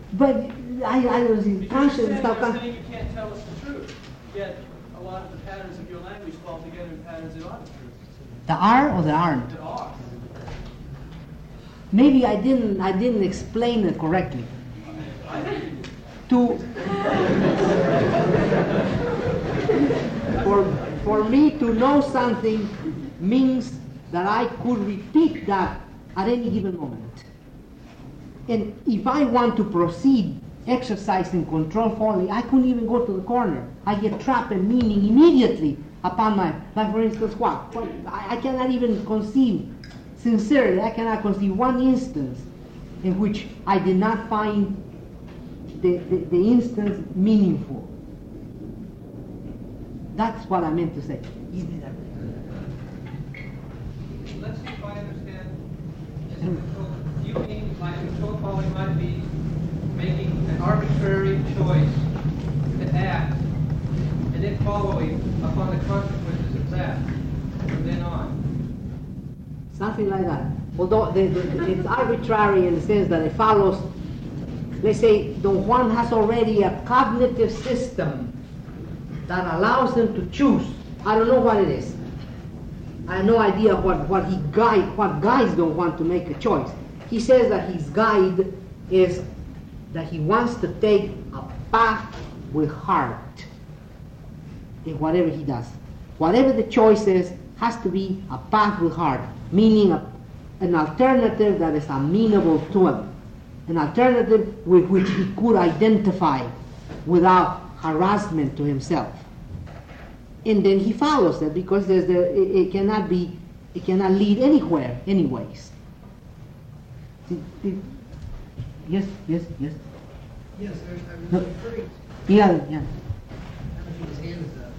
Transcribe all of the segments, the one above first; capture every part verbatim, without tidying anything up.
But I, I don't see conscience. You're saying you can't tell us the truth, yet a lot of the patterns of your language fall together in patterns that are the truth. The are or the aren't? That are. Maybe I didn't I didn't explain it correctly. To for for me to know something means that I could repeat that at any given moment. And if I want to proceed exercising control fully, I couldn't even go to the corner. I get trapped in meaning immediately upon my, like for instance, what? what I, I cannot even conceive, sincerely, I cannot conceive one instance in which I did not find the, the, the instance meaningful. That's what I meant to say. Let's see if I understand. You mean my control calling might be making an arbitrary choice to act and then following upon the consequences of that from then on? Something like that. Although the, the, it's arbitrary in the sense that it follows, let's say, Don Juan has already a cognitive system that allows him to choose. I don't know what it is. I have no idea what, what he guide, what guides Don Juan to make a choice. He says that his guide is that he wants to take a path with heart in whatever he does. Whatever the choice is, has to be a path with heart, meaning a, an alternative that is amenable to him, an alternative with which he could identify without harassment to himself. And then he follows it because there's the, it, it cannot be, it cannot lead anywhere, anyways. Yes, yes, yes. Yes, I was No. referring Yeah, yeah. to his hands up.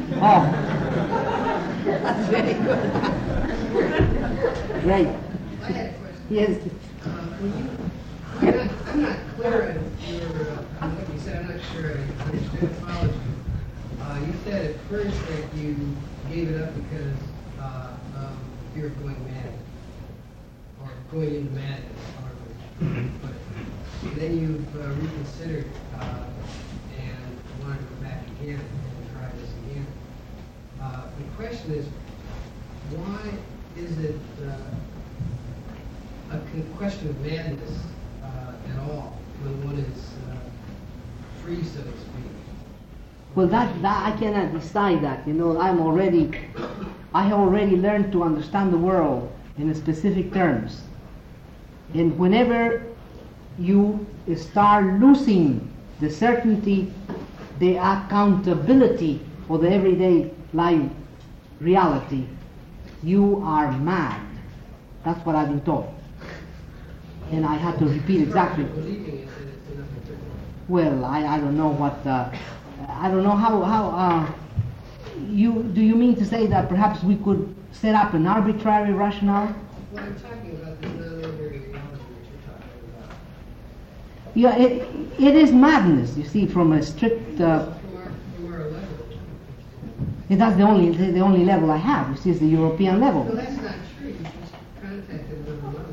Oh, that's very good. Right. I had a question. Yes. Uh, when you, I'm not, I'm not clear on your, uh, on what you said. I'm not sure I understand followed you. Uh, you said at first that you gave it up because uh, um, fear of going mad, or going into madness, however you put it. And then you've uh, reconsidered uh, and wanted to go back again and try this again. Uh, the question is, why is it uh, a con- question of madness uh, at all when one is uh, free, so to speak? Well, that, that I cannot decide that. You know, I'm already, I have already learned to understand the world in specific terms. And whenever you start losing the certainty, the accountability for the everyday life reality, you are mad. That's what I've been told. And I had to repeat exactly. Well, I, I don't know what, uh, I don't know how, how uh, you, do you mean to say that perhaps we could set up an arbitrary rationale? Well, I'm talking about the non-linear reality that you're talking about. Yeah, it, it is madness, you see, from a strict, uh, From our, from our level. and that's the only, the, the only level I have, you see, is the European No, level. that's not true. You just contacted another level.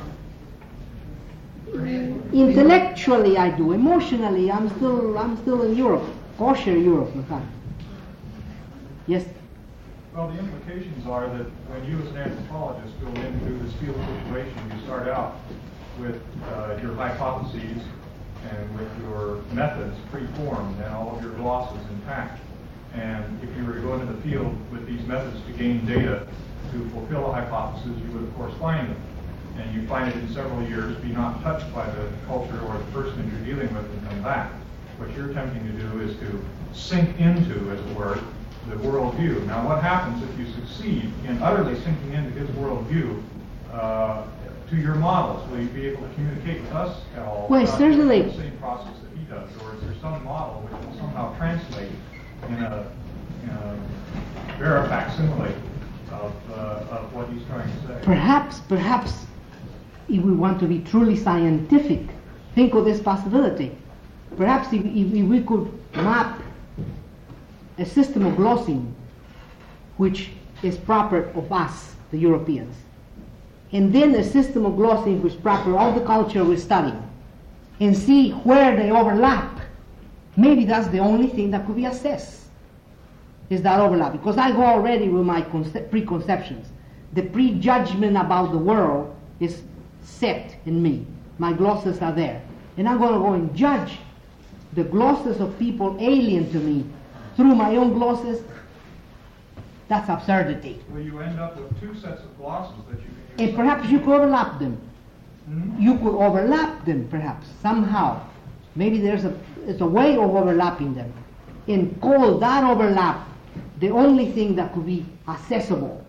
Perhaps- Intellectually I do, emotionally I'm still, I'm still in Europe, kosher Europe, in fact. Yes? Well, the implications are that when you as an anthropologist go into this field situation, you start out with uh, your hypotheses and with your methods pre-formed and all of your glosses intact. And if you were to go into the field with these methods to gain data to fulfill a hypothesis, you would of course find them. And you find it in several years, be not touched by the culture or the person that you're dealing with and come back. What you're attempting to do is to sink into, as it were, the worldview. Now, what happens if you succeed in utterly sinking into his worldview uh, to your models? Will you be able to communicate with us at all? Well, about certainly. The same process that he does, or is there some model which will somehow translate in a, in a vera facsimile of, uh, of what he's trying to say? Perhaps, perhaps, if we want to be truly scientific, think of this possibility. Perhaps if, if, if we could map a system of glossing which is proper of us, the Europeans, and then a system of glossing which is proper of the culture we're studying, and see where they overlap. Maybe that's the only thing that could be assessed, is that overlap. Because I go already with my conce- preconceptions. The prejudgment about the world is set in me. My glosses are there. And I'm going to go and judge the glosses of people alien to me through my own glosses. That's absurdity. Well, you end up with two sets of glosses that you can use. And perhaps you could overlap them. Hmm? You could overlap them, perhaps, somehow. Maybe there's a, there's a way of overlapping them. And call that overlap the only thing that could be accessible.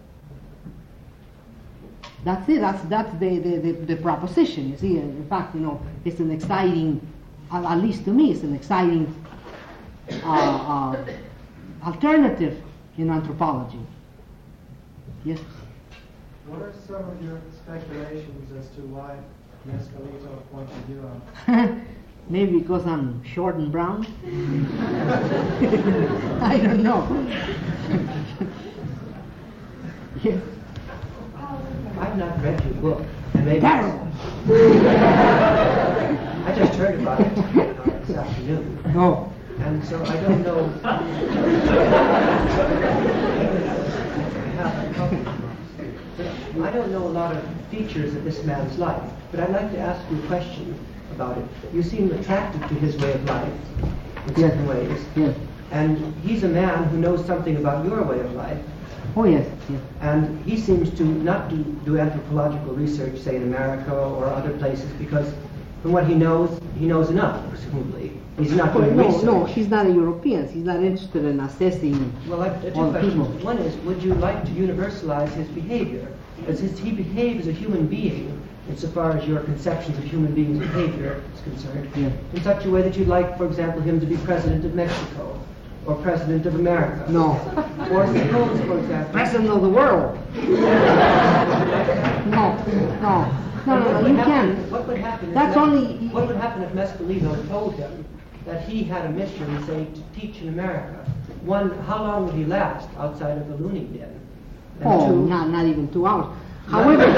That's it. That's that's the, the, the, the proposition. You see, in fact, you know, it's an exciting, at at least to me, it's an exciting uh, uh, alternative in anthropology. Yes. What are some of your speculations as to why Mescalito pointed you out? Maybe because I'm short and brown. I don't know. Yes. I've not read your book, and maybe Terrible. I just heard about it you know, this afternoon, No. and so I don't know. I don't know a lot of features of this man's life, but I'd like to ask you a question about it. You seem attracted to his way of life in certain ways, Yes. and he's a man who knows something about your way of life. Oh, yes. Yes. And he seems to not do, do anthropological research, say in America or other places, because from what he knows, he knows enough, presumably. He's not Oh, doing no, research. no, he's not a European. He's not interested in assessing Well, I have two all questions. people. One is, would you like to universalize his behavior? Does his, he behave as a human being, insofar as your conceptions of human beings' behavior is concerned, Yeah. in such a way that you'd like, for example, him to be president of Mexico, or president of America? No. Or suppose, for example... President of the world. No, no. No, no, What no, would you happen- can't. What would happen? if That's Mes- only- What would happen if Mescalito told him that he had a mission, say, to teach in America? One, how long would he last outside of the loony bin? And Oh, two, not, not even two hours. However,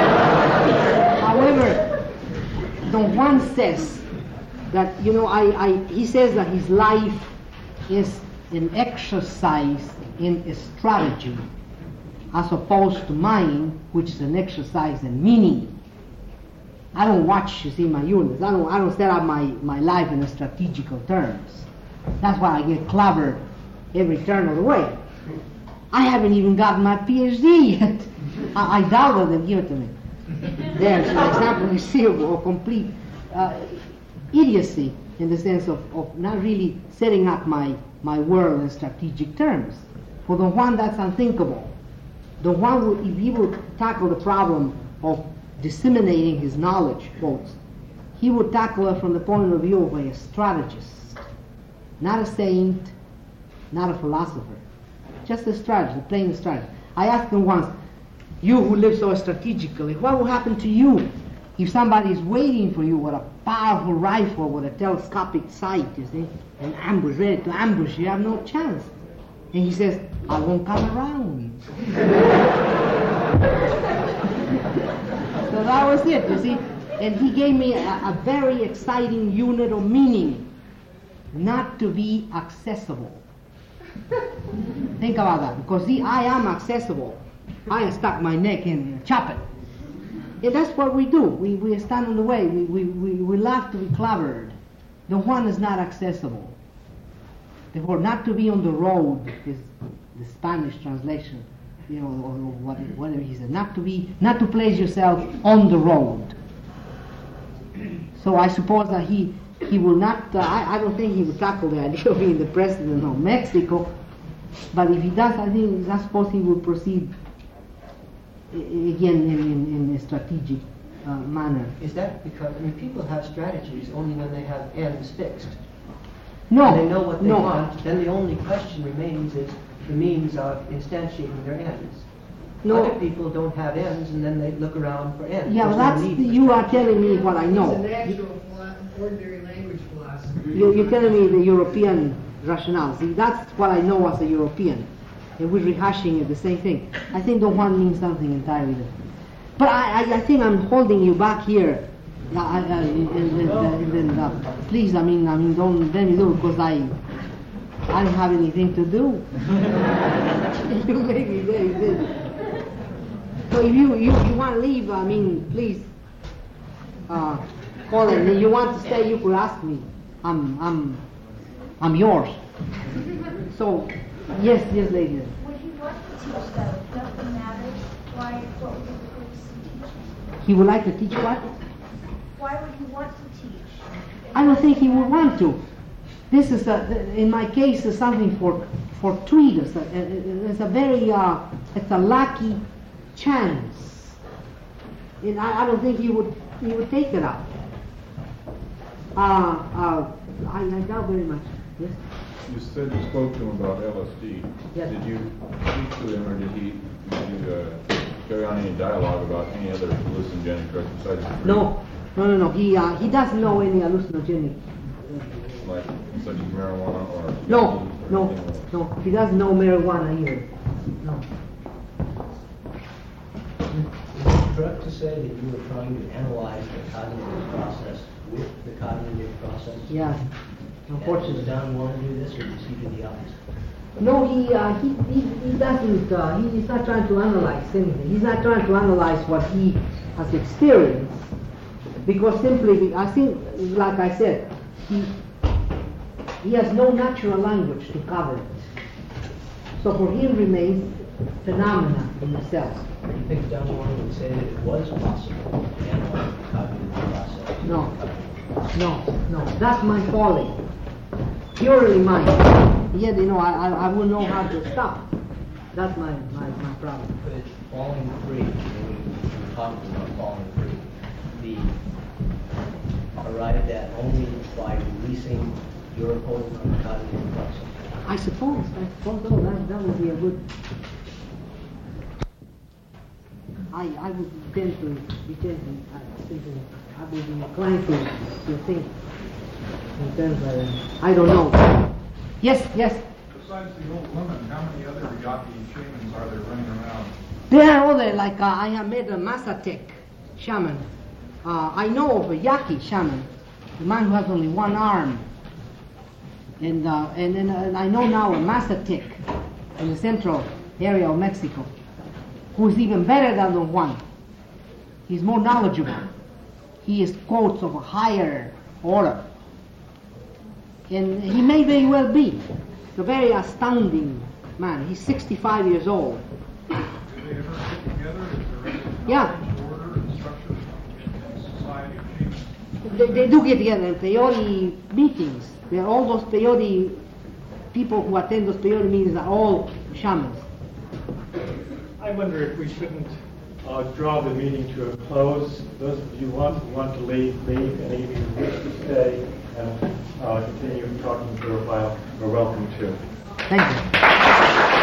however, Don Juan says that, you know, I, I, he says that his life is an exercise in a strategy, as opposed to mine, which is an exercise in meaning. I don't watch, you see, my units. I don't, I don't set up my, my life in strategical terms. That's why I get clobbered every turn of the way. I haven't even gotten my PhD yet. I, I doubt that they'll give it to me. There's an example you see of, of complete uh, idiocy in the sense of, of not really setting up my, my world in strategic terms. For Don Juan, that's unthinkable. Don Juan, would, if he would tackle the problem of disseminating his knowledge, quotes, he would tackle it from the point of view of a strategist, not a saint, not a philosopher, just a strategist, a plain strategist. I asked him once, you who live so strategically, what will happen to you if somebody is waiting for you with a powerful rifle with a telescopic sight, you see, an ambush, ready to ambush, you have no chance. And he says, I won't come around. So that was it, you see. And he gave me a, a very exciting unit of meaning, not to be accessible. Think about that, because see, I am accessible. I stuck my neck in and chop it. And that's what we do. We, we stand in the way. We, we, we, we love to be clobbered. The one is not accessible. Therefore, not to be on the road is the Spanish translation, you know, or what, whatever he said. Not to be, not to place yourself on the road. So I suppose that he, he will not. Uh, I, I don't think he will tackle the idea of being the president of Mexico. But if he does, I think I suppose he will proceed uh, again in, in, in a strategic uh, manner. is that because, I mean, people have strategies only when they have ends fixed. No, When they know what they no. want, then the only question remains is the means of instantiating their ends. No. Other people don't have ends, and then they look around for ends. Yeah, There's well, no that's need for you are telling me what I It's a know. natural, philo- ordinary language philosophy. You, you're telling me the European rationale. See, that's what I know as a European. And we're rehashing it, the same thing. I think Don Juan means something entirely different. But I, I, I think I'm holding you back here uh, uh, in, in, in, in, please, I mean, I mean, don't let me do it because I, I don't have anything to do. You make me very good. So if you, you, you want to leave, I mean, please, uh, call it. If you want to stay, you could ask me. I'm, I'm, I'm yours. So, yes, yes, lady. Would he want to teach though? Doesn't matter. Why? What would the purpose of teaching? He would like to teach what? Why would he want to teach? I don't think he would want to. This is, a, in my case, is something for fortuitous. It's a very, uh, it's a lucky chance. And I, I don't think he would, he would take it up. Uh, uh, I, I doubt very much. Yes. You said you spoke to him about L S D. Yes. Did you speak to him, or did he did you uh, carry on any dialogue about any other hallucinogenic drugs besides the No, no, no, no. He uh, he doesn't know any hallucinogenic. like such as marijuana or No, or no, anything else? no. He doesn't know marijuana either. No. Is it correct to say that you were trying to analyze the cognitive process with the cognitive process? Yeah. And Unfortunately. does Don want to do this, or does he do the opposite? No, he, uh, he, he, he doesn't, uh, he, he's not trying to analyze anything. He's not trying to analyze what he has experienced. Because simply, I think, like I said, he, he has no natural language to cover it. So for him remains phenomena in itself. Do you think Don Juan would say that it was possible to analyze the cognitive process? No, no, no. That's my folly. Purely mine. Yet, you know, I, I, I wouldn't know how to stop. That's my, my, my problem. But falling free, when we were talking about falling free, the arrived at only by releasing your hold on the cognitive process. I suppose, I suppose, oh, that, that would be a good... I, I would tend to be tend to, I, think, I would be inclined to, to think in terms of, I don't know. Yes, yes. Besides the old woman, how many other Yaqui shamans are there running around? There are other, like uh, I have met a Mazatec shaman. Uh, I know of a Yaqui shaman, the man who has only one arm. And, uh, and, and, uh, and I know now a Mazatec in the central area of Mexico, who is even better than the one. He's more knowledgeable. He is quotes of a higher order. And he may very well be a very astounding man. He's sixty-five years old. Do they ever get together? Is there any Yeah. order and structure in society of shamans? They, they do get together in peyote meetings. There are all those peyote people who attend those peyote meetings are all shamans. I wonder if we shouldn't uh, draw the meeting to a close. Those of you who want, who want to leave, leave, and if you wish to stay and uh, continue talking for a while, are welcome to. Thank you.